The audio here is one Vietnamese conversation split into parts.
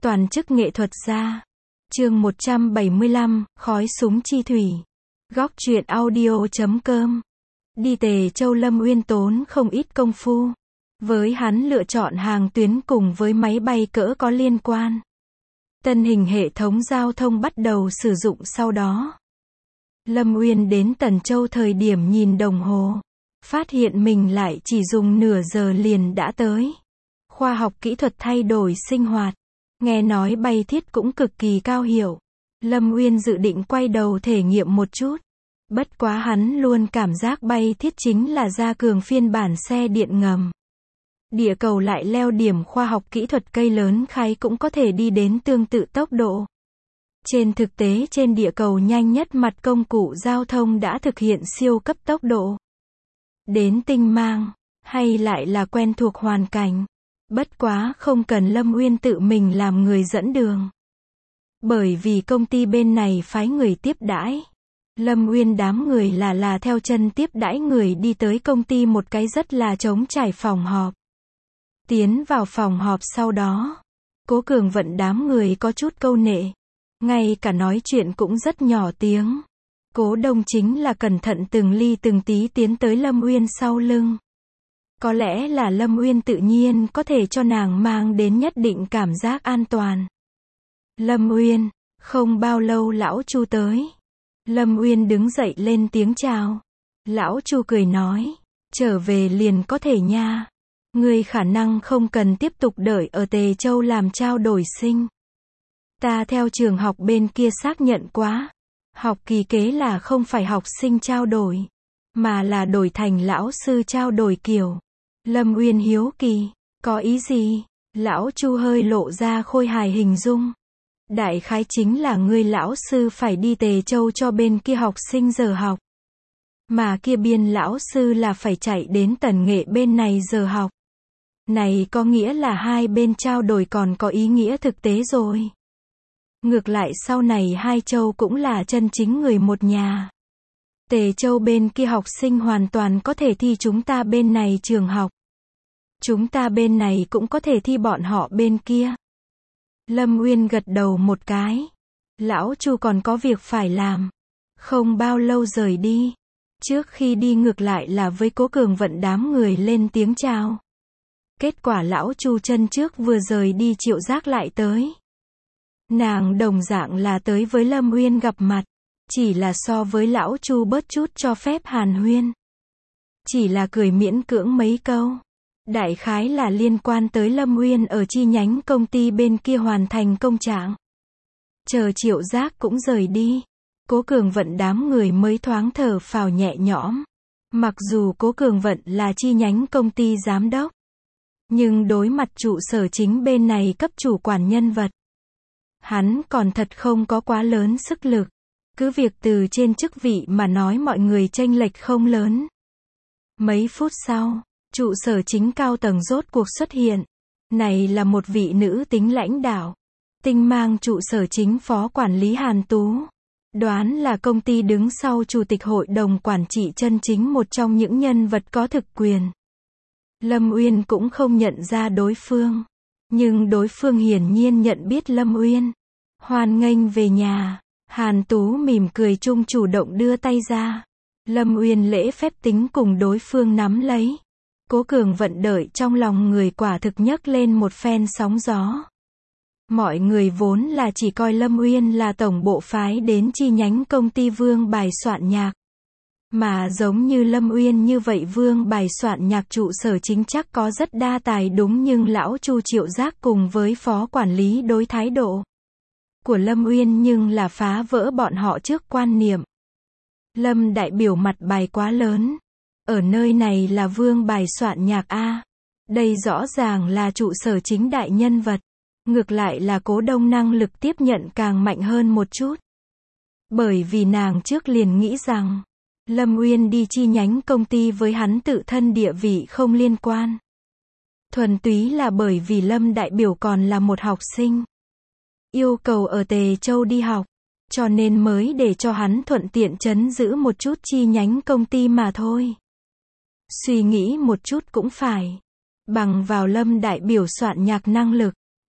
Toàn chức nghệ thuật gia. Chương 175, khói súng chi thủy. Góc truyện audio.com. Đi Tề Châu, Lâm Uyên tốn không ít công phu. Với hắn lựa chọn hàng tuyến cùng với máy bay cỡ có liên quan. Tân hình hệ thống giao thông bắt đầu sử dụng sau đó. Lâm Uyên đến Tần Châu thời điểm nhìn đồng hồ, phát hiện mình lại chỉ dùng nửa giờ liền đã tới. Khoa học kỹ thuật thay đổi sinh hoạt. Nghe nói bay thiết cũng cực kỳ cao hiệu. Lâm Uyên dự định quay đầu thể nghiệm một chút. Bất quá hắn luôn cảm giác bay thiết chính là gia cường phiên bản xe điện ngầm. Địa cầu lại leo điểm khoa học kỹ thuật cây lớn khai cũng có thể đi đến tương tự tốc độ. Trên thực tế trên địa cầu nhanh nhất mặt công cụ giao thông đã thực hiện siêu cấp tốc độ. Đến tinh mang, hay lại là quen thuộc hoàn cảnh. Bất quá không cần Lâm Uyên tự mình làm người dẫn đường. Bởi vì công ty bên này phái người tiếp đãi. Lâm Uyên đám người là theo chân tiếp đãi người đi tới công ty một cái rất là trống trải phòng họp. Tiến vào phòng họp sau đó, Cố Cường Vận đám người có chút câu nệ. Ngay cả nói chuyện cũng rất nhỏ tiếng. Cố Đông chính là cẩn thận từng ly từng tí tiến tới Lâm Uyên sau lưng. Có lẽ là Lâm Uyên tự nhiên có thể cho nàng mang đến nhất định cảm giác an toàn. Lâm Uyên, không bao lâu lão Chu tới. Lâm Uyên đứng dậy lên tiếng chào. Lão Chu cười nói, trở về liền có thể nha. Ngươi khả năng không cần tiếp tục đợi ở Tề Châu làm trao đổi sinh. Ta theo trường học bên kia xác nhận quá. Học kỳ kế là không phải học sinh trao đổi, mà là đổi thành lão sư trao đổi kiểu. Lâm Uyên hiếu kỳ, có ý gì? Lão Chu hơi lộ ra khôi hài hình dung. Đại khái chính là ngươi lão sư phải đi Tề Châu cho bên kia học sinh giờ học. Mà kia biên lão sư là phải chạy đến Tần Nghệ bên này giờ học. Này có nghĩa là hai bên trao đổi còn có ý nghĩa thực tế rồi. Ngược lại sau này hai châu cũng là chân chính người một nhà. Tề Châu bên kia học sinh hoàn toàn có thể thi chúng ta bên này trường học. Chúng ta bên này cũng có thể thi bọn họ bên kia. Lâm Uyên gật đầu một cái. Lão Chu còn có việc phải làm. Không bao lâu rời đi. Trước khi đi ngược lại là với Cố Cường Vận đám người lên tiếng chào. Kết quả lão Chu chân trước vừa rời đi Triệu Giác lại tới. Nàng đồng dạng là tới với Lâm Uyên gặp mặt. Chỉ là so với lão Chu bớt chút cho phép hàn huyên. Chỉ là cười miễn cưỡng mấy câu. Đại khái là liên quan tới Lâm Uyên ở chi nhánh công ty bên kia hoàn thành công trạng. Chờ Triệu Giác cũng rời đi. Cố Cường Vận đám người mới thoáng thở phào nhẹ nhõm. Mặc dù Cố Cường Vận là chi nhánh công ty giám đốc. Nhưng đối mặt trụ sở chính bên này cấp chủ quản nhân vật. Hắn còn thật không có quá lớn sức lực. Cứ việc từ trên chức vị mà nói mọi người chênh lệch không lớn. Mấy phút sau, trụ sở chính cao tầng rốt cuộc xuất hiện. Này là một vị nữ tính lãnh đạo. Tinh mang trụ sở chính phó quản lý Hàn Tú. Đoán là công ty đứng sau chủ tịch hội đồng quản trị chân chính một trong những nhân vật có thực quyền. Lâm Uyên cũng không nhận ra đối phương. Nhưng đối phương hiển nhiên nhận biết Lâm Uyên. Hoan nghênh về nhà. Hàn Tú mỉm cười chung chủ động đưa tay ra. Lâm Uyên lễ phép tính cùng đối phương nắm lấy. Cố Cường Vận đợi trong lòng người quả thực nhấc lên một phen sóng gió. Mọi người vốn là chỉ coi Lâm Uyên là tổng bộ phái đến chi nhánh công ty Vương Bài soạn nhạc. Mà giống như Lâm Uyên như vậy Vương Bài soạn nhạc trụ sở chính chắc có rất đa tài đúng, nhưng lão Chu Triệu Giác cùng với phó quản lý đối thái độ của Lâm Uyên nhưng là phá vỡ bọn họ trước quan niệm. Lâm đại biểu mặt bài quá lớn. Ở nơi này là Vương Bài soạn nhạc A. Đây rõ ràng là trụ sở chính đại nhân vật. Ngược lại là Cố Đông năng lực tiếp nhận càng mạnh hơn một chút. Bởi vì nàng trước liền nghĩ rằng Lâm Uyên đi chi nhánh công ty với hắn tự thân địa vị không liên quan. Thuần túy là bởi vì Lâm đại biểu còn là một học sinh. Yêu cầu ở Tề Châu đi học. Cho nên mới để cho hắn thuận tiện trấn giữ một chút chi nhánh công ty mà thôi. Suy nghĩ một chút cũng phải. Bằng vào Lâm đại biểu soạn nhạc năng lực.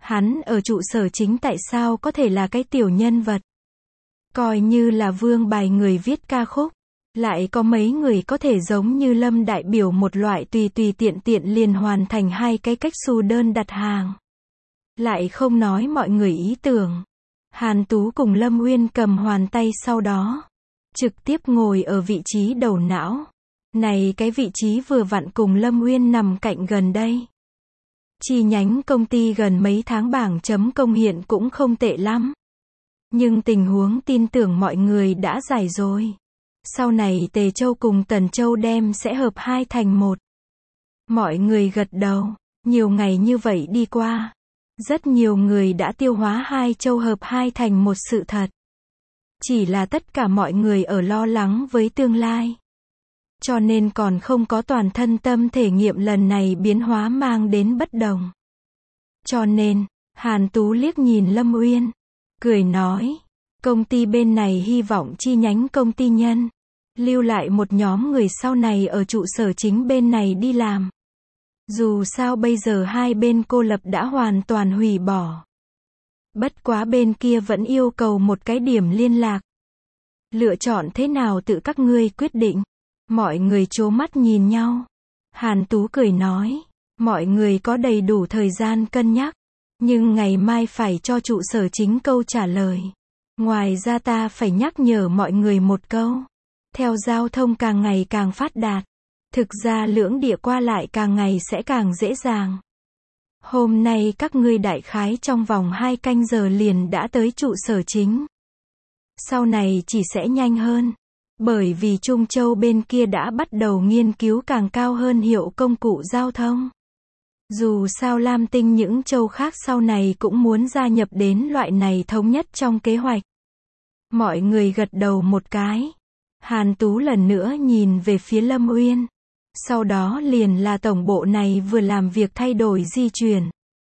Hắn ở trụ sở chính tại sao có thể là cái tiểu nhân vật? Coi như là vương bài người viết ca khúc. Lại có mấy người có thể giống như Lâm đại biểu một loại tùy tùy tiện tiện liền hoàn thành 2 cái cách xù đơn đặt hàng. Lại không nói mọi người ý tưởng. Hàn Tú cùng Lâm Uyên cầm hoàn tay sau đó. Trực tiếp ngồi ở vị trí đầu não. Này cái vị trí vừa vặn cùng Lâm Uyên nằm cạnh gần đây. Chi nhánh công ty gần mấy tháng bảng chấm công hiện cũng không tệ lắm. Nhưng tình huống tin tưởng mọi người đã giải rồi. Sau này Tề Châu cùng Tần Châu đem sẽ hợp 2 thành 1. Mọi người gật đầu. Nhiều ngày như vậy đi qua. Rất nhiều người đã tiêu hóa 2 châu hợp 2 thành 1 sự thật. Chỉ là tất cả mọi người ở lo lắng với tương lai. Cho nên còn không có toàn thân tâm thể nghiệm lần này biến hóa mang đến bất đồng. Cho nên, Hàn Tú liếc nhìn Lâm Uyên. Cười nói, công ty bên này hy vọng chi nhánh công ty nhân. Lưu lại một nhóm người sau này ở trụ sở chính bên này đi làm. Dù sao bây giờ 2 bên cô lập đã hoàn toàn hủy bỏ. Bất quá bên kia vẫn yêu cầu một cái điểm liên lạc. Lựa chọn thế nào tự các ngươi quyết định. Mọi người trố mắt nhìn nhau. Hàn Tú cười nói, mọi người có đầy đủ thời gian cân nhắc. Nhưng ngày mai phải cho trụ sở chính câu trả lời. Ngoài ra ta phải nhắc nhở mọi người một câu. Theo giao thông càng ngày càng phát đạt. Thực ra lưỡng địa qua lại càng ngày sẽ càng dễ dàng. Hôm nay các ngươi đại khái trong vòng 2 canh giờ liền đã tới trụ sở chính. Sau này chỉ sẽ nhanh hơn. Bởi vì Trung Châu bên kia đã bắt đầu nghiên cứu càng cao hơn hiệu công cụ giao thông. Dù sao Lam Tinh những châu khác sau này cũng muốn gia nhập đến loại này thống nhất trong kế hoạch. Mọi người gật đầu một cái. Hàn Tú lần nữa nhìn về phía Lâm Uyên. Sau đó liền là tổng bộ này vừa làm việc thay đổi di chuyển.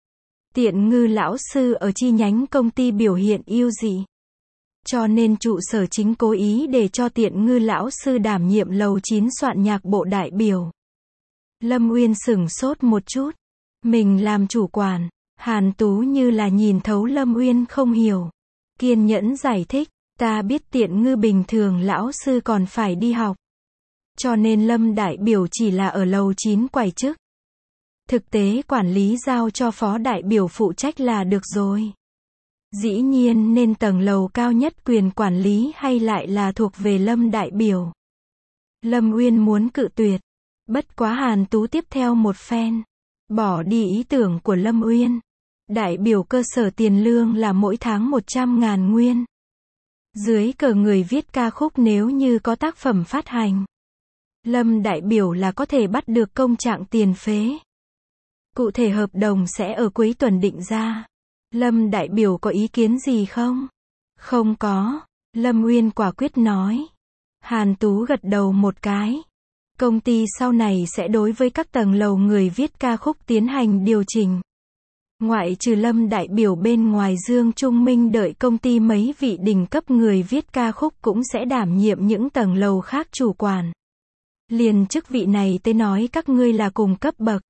Tiện Ngư lão sư ở chi nhánh công ty biểu hiện ưu dị. Cho nên trụ sở chính cố ý để cho Tiện Ngư lão sư đảm nhiệm lầu 9 soạn nhạc bộ đại biểu. Lâm Uyên sửng sốt một chút. Mình làm chủ quản. Hàn Tú như là nhìn thấu Lâm Uyên không hiểu. Kiên nhẫn giải thích. Ta biết Tiện Ngư bình thường lão sư còn phải đi học. Cho nên Lâm đại biểu chỉ là ở lầu 9 quầy chức. Thực tế quản lý giao cho phó đại biểu phụ trách là được rồi. Dĩ nhiên nên tầng lầu cao nhất quyền quản lý hay lại là thuộc về Lâm đại biểu. Lâm Uyên muốn cự tuyệt. Bất quá Hàn Tú tiếp theo một phen. Bỏ đi ý tưởng của Lâm Uyên. Đại biểu cơ sở tiền lương là mỗi tháng 100.000 nguyên. Dưới cờ người viết ca khúc nếu như có tác phẩm phát hành. Lâm đại biểu là có thể bắt được công trạng tiền phế. Cụ thể hợp đồng sẽ ở cuối tuần định ra. Lâm đại biểu có ý kiến gì không? Không có. Lâm Uyên quả quyết nói. Hàn Tú gật đầu một cái. Công ty sau này sẽ đối với các tầng lầu người viết ca khúc tiến hành điều chỉnh. Ngoại trừ Lâm đại biểu bên ngoài Dương Trung Minh đợi công ty mấy vị đỉnh cấp người viết ca khúc cũng sẽ đảm nhiệm những tầng lầu khác chủ quản. Liền chức vị này tới nói các ngươi là cùng cấp bậc.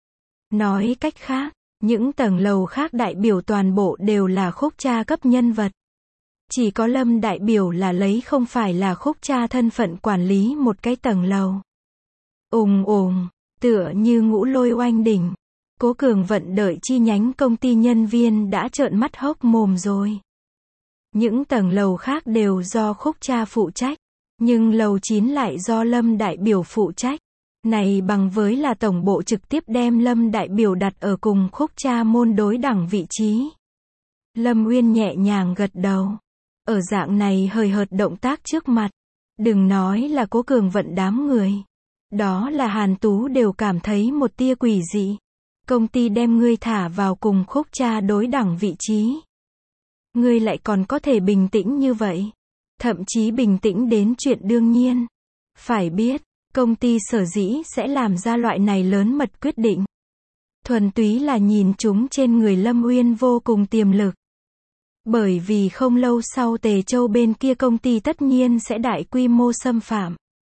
Nói cách khác, những tầng lầu khác đại biểu toàn bộ đều là khúc cha cấp nhân vật. Chỉ có Lâm đại biểu là lấy không phải là khúc cha thân phận quản lý một cái tầng lầu. Tựa như ngũ lôi oanh đỉnh. Cố Cường Vận đợi chi nhánh công ty nhân viên đã trợn mắt hốc mồm rồi. Những tầng lầu khác đều do khúc cha phụ trách. Nhưng lầu 9 lại do Lâm đại biểu phụ trách. Này bằng với là tổng bộ trực tiếp đem Lâm đại biểu đặt ở cùng khúc cha môn đối đẳng vị trí. Lâm Uyên nhẹ nhàng gật đầu. Ở dạng này hời hợt động tác trước mặt. Đừng nói là Cố Cường Vận đám người. Đó là Hàn Tú đều cảm thấy một tia quỷ dị. Công ty đem ngươi thả vào cùng khúc cha đối đẳng vị trí. Ngươi lại còn có thể bình tĩnh như vậy. Thậm chí bình tĩnh đến chuyện đương nhiên. Phải biết, công ty sở dĩ sẽ làm ra loại này lớn mật quyết định. Thuần túy là nhìn chúng trên người Lâm Uyên vô cùng tiềm lực. Bởi vì không lâu sau Tề Châu bên kia công ty tất nhiên sẽ đại quy mô xâm phạm.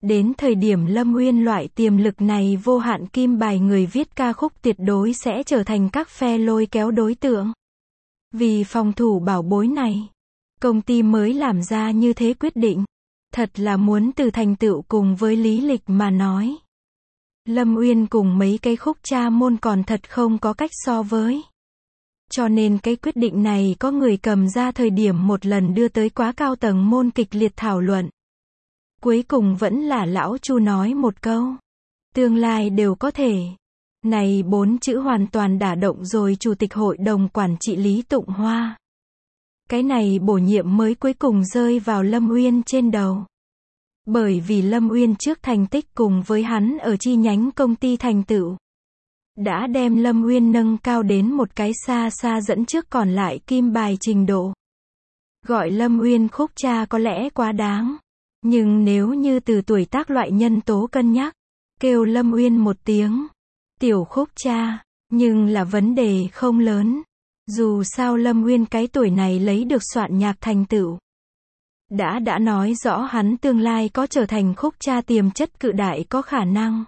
Đến thời điểm Lâm Uyên loại tiềm lực này vô hạn kim bài người viết ca khúc tuyệt đối sẽ trở thành các phe lôi kéo đối tượng. Vì phòng thủ bảo bối này, công ty mới làm ra như thế quyết định. Thật là muốn từ thành tựu cùng với lý lịch mà nói. Lâm Uyên cùng mấy cái khúc cha môn còn thật không có cách so với. Cho nên cái quyết định này có người cầm ra thời điểm một lần đưa tới quá cao tầng môn kịch liệt thảo luận. Cuối cùng vẫn là lão Chu nói một câu. Tương lai đều có thể. Này 4 chữ hoàn toàn đả động rồi Chủ tịch Hội đồng Quản trị Lý Tụng Hoa. Cái này bổ nhiệm mới cuối cùng rơi vào Lâm Uyên trên đầu. Bởi vì Lâm Uyên trước thành tích cùng với hắn ở chi nhánh công ty thành tựu, đã đem Lâm Uyên nâng cao đến một cái xa xa dẫn trước còn lại kim bài trình độ. Gọi Lâm Uyên khúc cha có lẽ quá đáng. Nhưng nếu như từ tuổi tác loại nhân tố cân nhắc, kêu Lâm Uyên một tiếng tiểu khúc cha, nhưng là vấn đề không lớn. Dù sao Lâm Uyên cái tuổi này lấy được soạn nhạc thành tựu, đã nói rõ hắn tương lai có trở thành khúc cha tiềm chất cự đại có khả năng.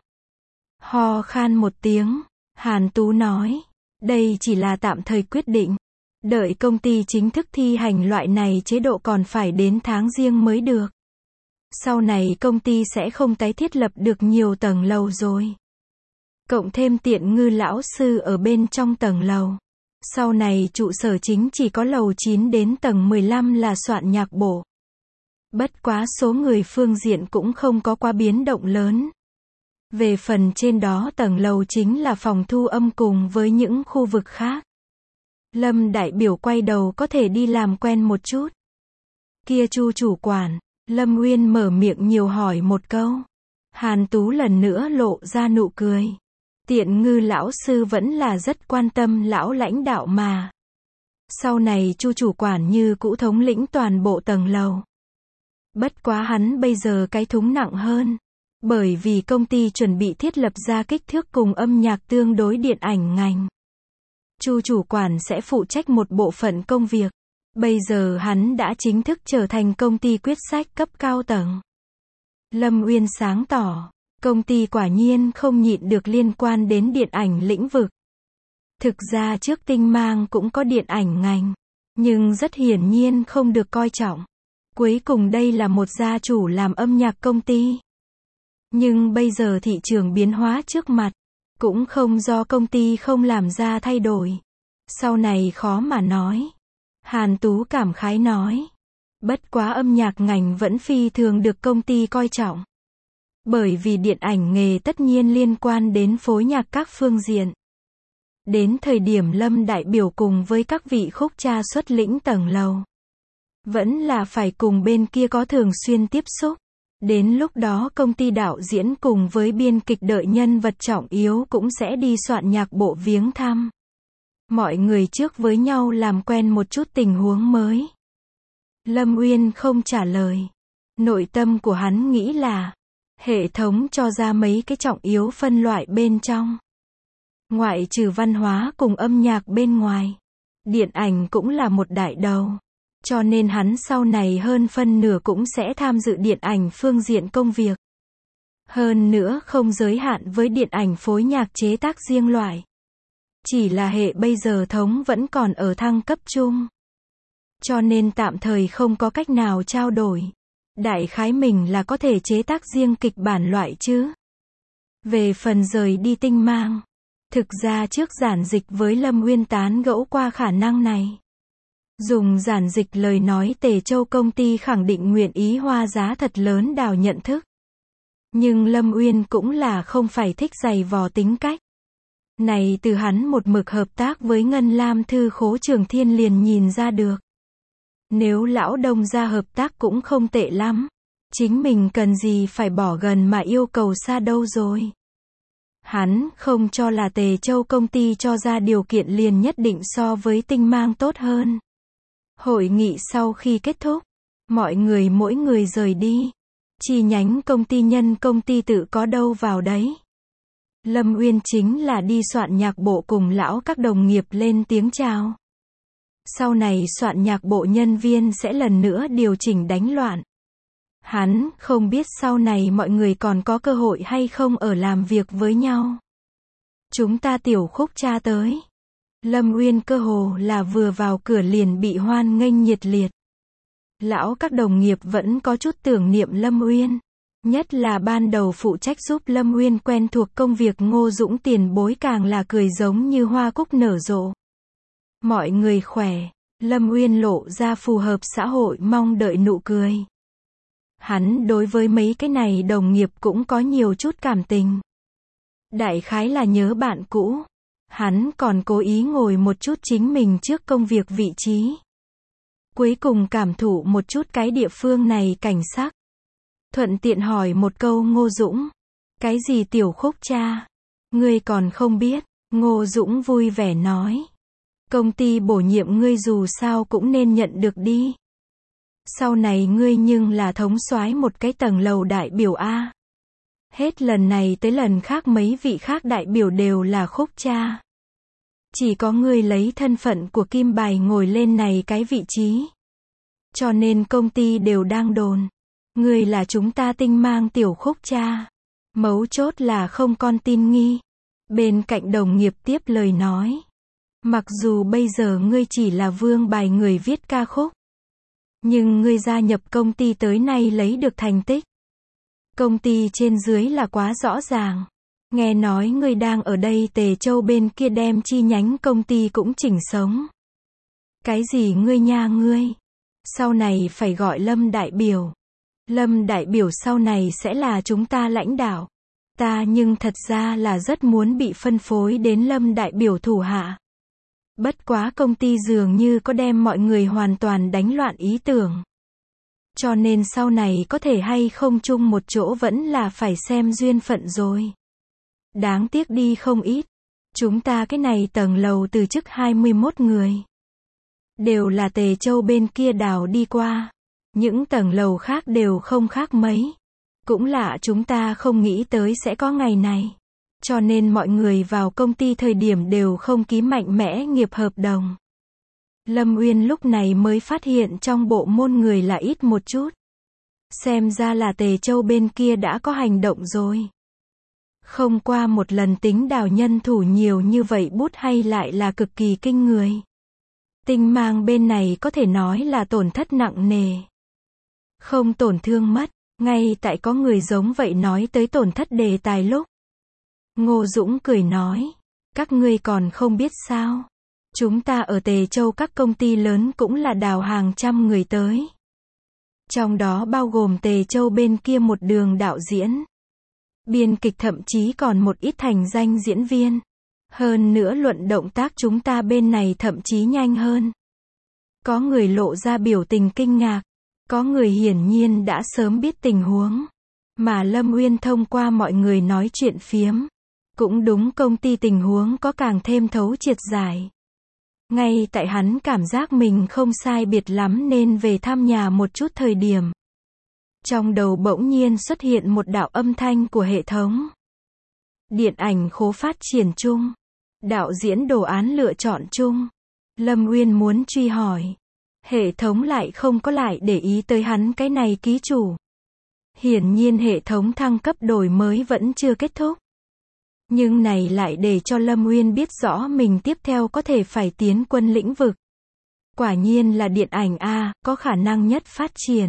Ho khan một tiếng, Hàn Tú nói, đây chỉ là tạm thời quyết định. Đợi công ty chính thức thi hành loại này chế độ còn phải đến tháng Giêng mới được. Sau này công ty sẽ không tái thiết lập được nhiều tầng lầu rồi. Cộng thêm Tiện Ngư lão sư ở bên trong tầng lầu. Sau này trụ sở chính chỉ có lầu 9 đến tầng 15 là soạn nhạc bộ. Bất quá số người phương diện cũng không có quá biến động lớn. Về phần trên đó tầng lầu chính là phòng thu âm cùng với những khu vực khác. Lâm đại biểu quay đầu có thể đi làm quen một chút. Kia Chu chủ quản, Lâm Uyên mở miệng nhiều hỏi một câu. Hàn Tú lần nữa lộ ra nụ cười. Tiện Ngư lão sư vẫn là rất quan tâm lão lãnh đạo mà. Sau này Chu chủ quản như cũ thống lĩnh toàn bộ tầng lầu. Bất quá hắn bây giờ cái thúng nặng hơn. Bởi vì công ty chuẩn bị thiết lập ra kích thước cùng âm nhạc tương đối điện ảnh ngành. Chu chủ quản sẽ phụ trách một bộ phận công việc. Bây giờ hắn đã chính thức trở thành công ty quyết sách cấp cao tầng. Lâm Uyên sáng tỏ, công ty quả nhiên không nhịn được liên quan đến điện ảnh lĩnh vực. Thực ra trước Tinh Mang cũng có điện ảnh ngành, nhưng rất hiển nhiên không được coi trọng. Cuối cùng đây là một gia chủ làm âm nhạc công ty. Nhưng bây giờ thị trường biến hóa trước mặt, cũng không do công ty không làm ra thay đổi. Sau này khó mà nói. Hàn Tú cảm khái nói. Bất quá âm nhạc ngành vẫn phi thường được công ty coi trọng. Bởi vì điện ảnh nghề tất nhiên liên quan đến phối nhạc các phương diện. Đến thời điểm Lâm đại biểu cùng với các vị khúc cha xuất lĩnh tầng lầu, vẫn là phải cùng bên kia có thường xuyên tiếp xúc. Đến lúc đó công ty đạo diễn cùng với biên kịch đợi nhân vật trọng yếu cũng sẽ đi soạn nhạc bộ viếng thăm. Mọi người trước với nhau làm quen một chút tình huống mới. Lâm Uyên không trả lời. Nội tâm của hắn nghĩ là, hệ thống cho ra mấy cái trọng yếu phân loại bên trong. Ngoại trừ văn hóa cùng âm nhạc bên ngoài, điện ảnh cũng là một đại đầu. Cho nên hắn sau này hơn phân nửa cũng sẽ tham dự điện ảnh phương diện công việc. Hơn nữa không giới hạn với điện ảnh phối nhạc chế tác riêng loại. Chỉ là hệ bây giờ thống vẫn còn ở thăng cấp chung. Cho nên tạm thời không có cách nào trao đổi. Đại khái mình là có thể chế tác riêng kịch bản loại chứ. Về phần rời đi Tinh Mang, thực ra trước giản dịch với Lâm Uyên tán gẫu qua khả năng này. Dùng giản dịch lời nói Tề Châu công ty khẳng định nguyện ý hoa giá thật lớn đào nhận thức. Nhưng Lâm Uyên cũng là không phải thích giày vò tính cách. Này từ hắn một mực hợp tác với Ngân Lam Thư Khố Trường Thiên liền nhìn ra được. Nếu lão Đông gia hợp tác cũng không tệ lắm. Chính mình cần gì phải bỏ gần mà yêu cầu xa đâu rồi. Hắn không cho là Tề Châu công ty cho ra điều kiện liền nhất định so với Tinh Mang tốt hơn. Hội nghị sau khi kết thúc, mọi người mỗi người rời đi. Chi nhánh công ty nhân công ty tự có đâu vào đấy. Lâm Uyên chính là đi soạn nhạc bộ cùng lão các đồng nghiệp lên tiếng chào. Sau này soạn nhạc bộ nhân viên sẽ lần nữa điều chỉnh đánh loạn. Hắn không biết sau này mọi người còn có cơ hội hay không ở làm việc với nhau. Chúng ta Tiểu Khúc cha tới. Lâm Uyên cơ hồ là vừa vào cửa liền bị hoan nghênh nhiệt liệt. Lão các đồng nghiệp vẫn có chút tưởng niệm Lâm Uyên. Nhất là ban đầu phụ trách giúp Lâm Uyên quen thuộc công việc Ngô Dũng tiền bối càng là cười giống như hoa cúc nở rộ. Mọi người khỏe, Lâm Uyên lộ ra phù hợp xã hội mong đợi nụ cười. Hắn đối với mấy cái này đồng nghiệp cũng có nhiều chút cảm tình. Đại khái là nhớ bạn cũ. Hắn còn cố ý ngồi một chút chính mình trước công việc vị trí. Cuối cùng cảm thụ một chút cái địa phương này cảnh sắc. Thuận tiện hỏi một câu Ngô Dũng. Cái gì Tiểu Khúc cha? Ngươi còn không biết. Ngô Dũng vui vẻ nói. Công ty bổ nhiệm ngươi dù sao cũng nên nhận được đi. Sau này ngươi nhưng là thống soái một cái tầng lầu đại biểu A. Hết lần này tới lần khác mấy vị khác đại biểu đều là Khúc cha. Chỉ có ngươi lấy thân phận của kim bài ngồi lên này cái vị trí. Cho nên công ty đều đang đồn. Ngươi là chúng ta tinh mang Tiểu Khúc cha. Mấu chốt là không con tin nghi. Bên cạnh đồng nghiệp tiếp lời nói. Mặc dù bây giờ ngươi chỉ là vương bài người viết ca khúc. Nhưng ngươi gia nhập công ty tới nay lấy được thành tích. Công ty trên dưới là quá rõ ràng. Nghe nói ngươi đang ở đây Tề Châu bên kia đem chi nhánh công ty cũng chỉnh sống. Cái gì ngươi nha ngươi? Sau này phải gọi Lâm đại biểu. Lâm đại biểu sau này sẽ là chúng ta lãnh đạo. Ta nhưng thật ra là rất muốn bị phân phối đến Lâm đại biểu thủ hạ. Bất quá công ty dường như có đem mọi người hoàn toàn đánh loạn ý tưởng. Cho nên sau này có thể hay không chung một chỗ vẫn là phải xem duyên phận rồi. Đáng tiếc đi không ít. Chúng ta cái này tầng lầu từ chức 21 người. Đều là Tề Châu bên kia đào đi qua. Những tầng lầu khác đều không khác mấy. Cũng lạ chúng ta không nghĩ tới sẽ có ngày này. Cho nên mọi người vào công ty thời điểm đều không ký mạnh mẽ nghiệp hợp đồng. Lâm Uyên lúc này mới phát hiện trong bộ môn người là ít một chút. Xem ra là Tề Châu bên kia đã có hành động rồi. Không qua một lần tính đào nhân thủ nhiều như vậy bút hay lại là cực kỳ kinh người. Tinh mang bên này có thể nói là tổn thất nặng nề. Không tổn thương mất, ngay tại có người giống vậy nói tới tổn thất đề tài lúc. Ngô Dũng cười nói, các ngươi còn không biết sao. Chúng ta ở Tề Châu các công ty lớn cũng là đào hàng trăm người tới. Trong đó bao gồm Tề Châu bên kia một đường đạo diễn. Biên kịch thậm chí còn một ít thành danh diễn viên. Hơn nữa luận động tác chúng ta bên này thậm chí nhanh hơn. Có người lộ ra biểu tình kinh ngạc. Có người hiển nhiên đã sớm biết tình huống. Mà Lâm Uyên thông qua mọi người nói chuyện phiếm. Cũng đúng công ty tình huống có càng thêm thấu triệt giải. Ngay tại hắn cảm giác mình không sai biệt lắm nên về thăm nhà một chút thời điểm. Trong đầu bỗng nhiên xuất hiện một đạo âm thanh của hệ thống. Điện ảnh khố phát triển chung. Đạo diễn đồ án lựa chọn chung. Lâm Uyên muốn truy hỏi. Hệ thống lại không có lại để ý tới hắn cái này ký chủ. Hiển nhiên hệ thống thăng cấp đổi mới vẫn chưa kết thúc. Nhưng này lại để cho Lâm Uyên biết rõ mình tiếp theo có thể phải tiến quân lĩnh vực. Quả nhiên là điện ảnh A, có khả năng nhất phát triển.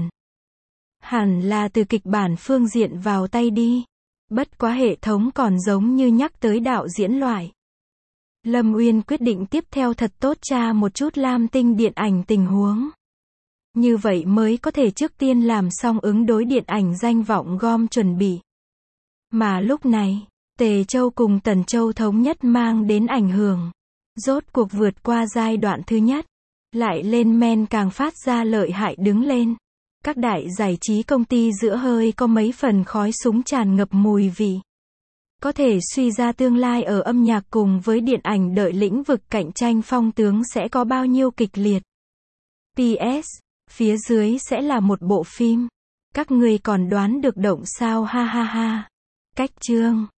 Hẳn là từ kịch bản phương diện vào tay đi. Bất quá hệ thống còn giống như nhắc tới đạo diễn loại. Lâm Uyên quyết định tiếp theo thật tốt tra một chút Lam Tinh điện ảnh tình huống. Như vậy mới có thể trước tiên làm xong ứng đối điện ảnh danh vọng gom chuẩn bị. Mà lúc này, Tề Châu cùng Tần Châu thống nhất mang đến ảnh hưởng. Rốt cuộc vượt qua giai đoạn thứ nhất. Lại lên men càng phát ra lợi hại đứng lên. Các đại giải trí công ty giữa hơi có mấy phần khói súng tràn ngập mùi vị. Có thể suy ra tương lai ở âm nhạc cùng với điện ảnh đợi lĩnh vực cạnh tranh phong tướng sẽ có bao nhiêu kịch liệt. PS, phía dưới sẽ là một bộ phim. Các ngươi còn đoán được động sao ha ha ha. Cách chương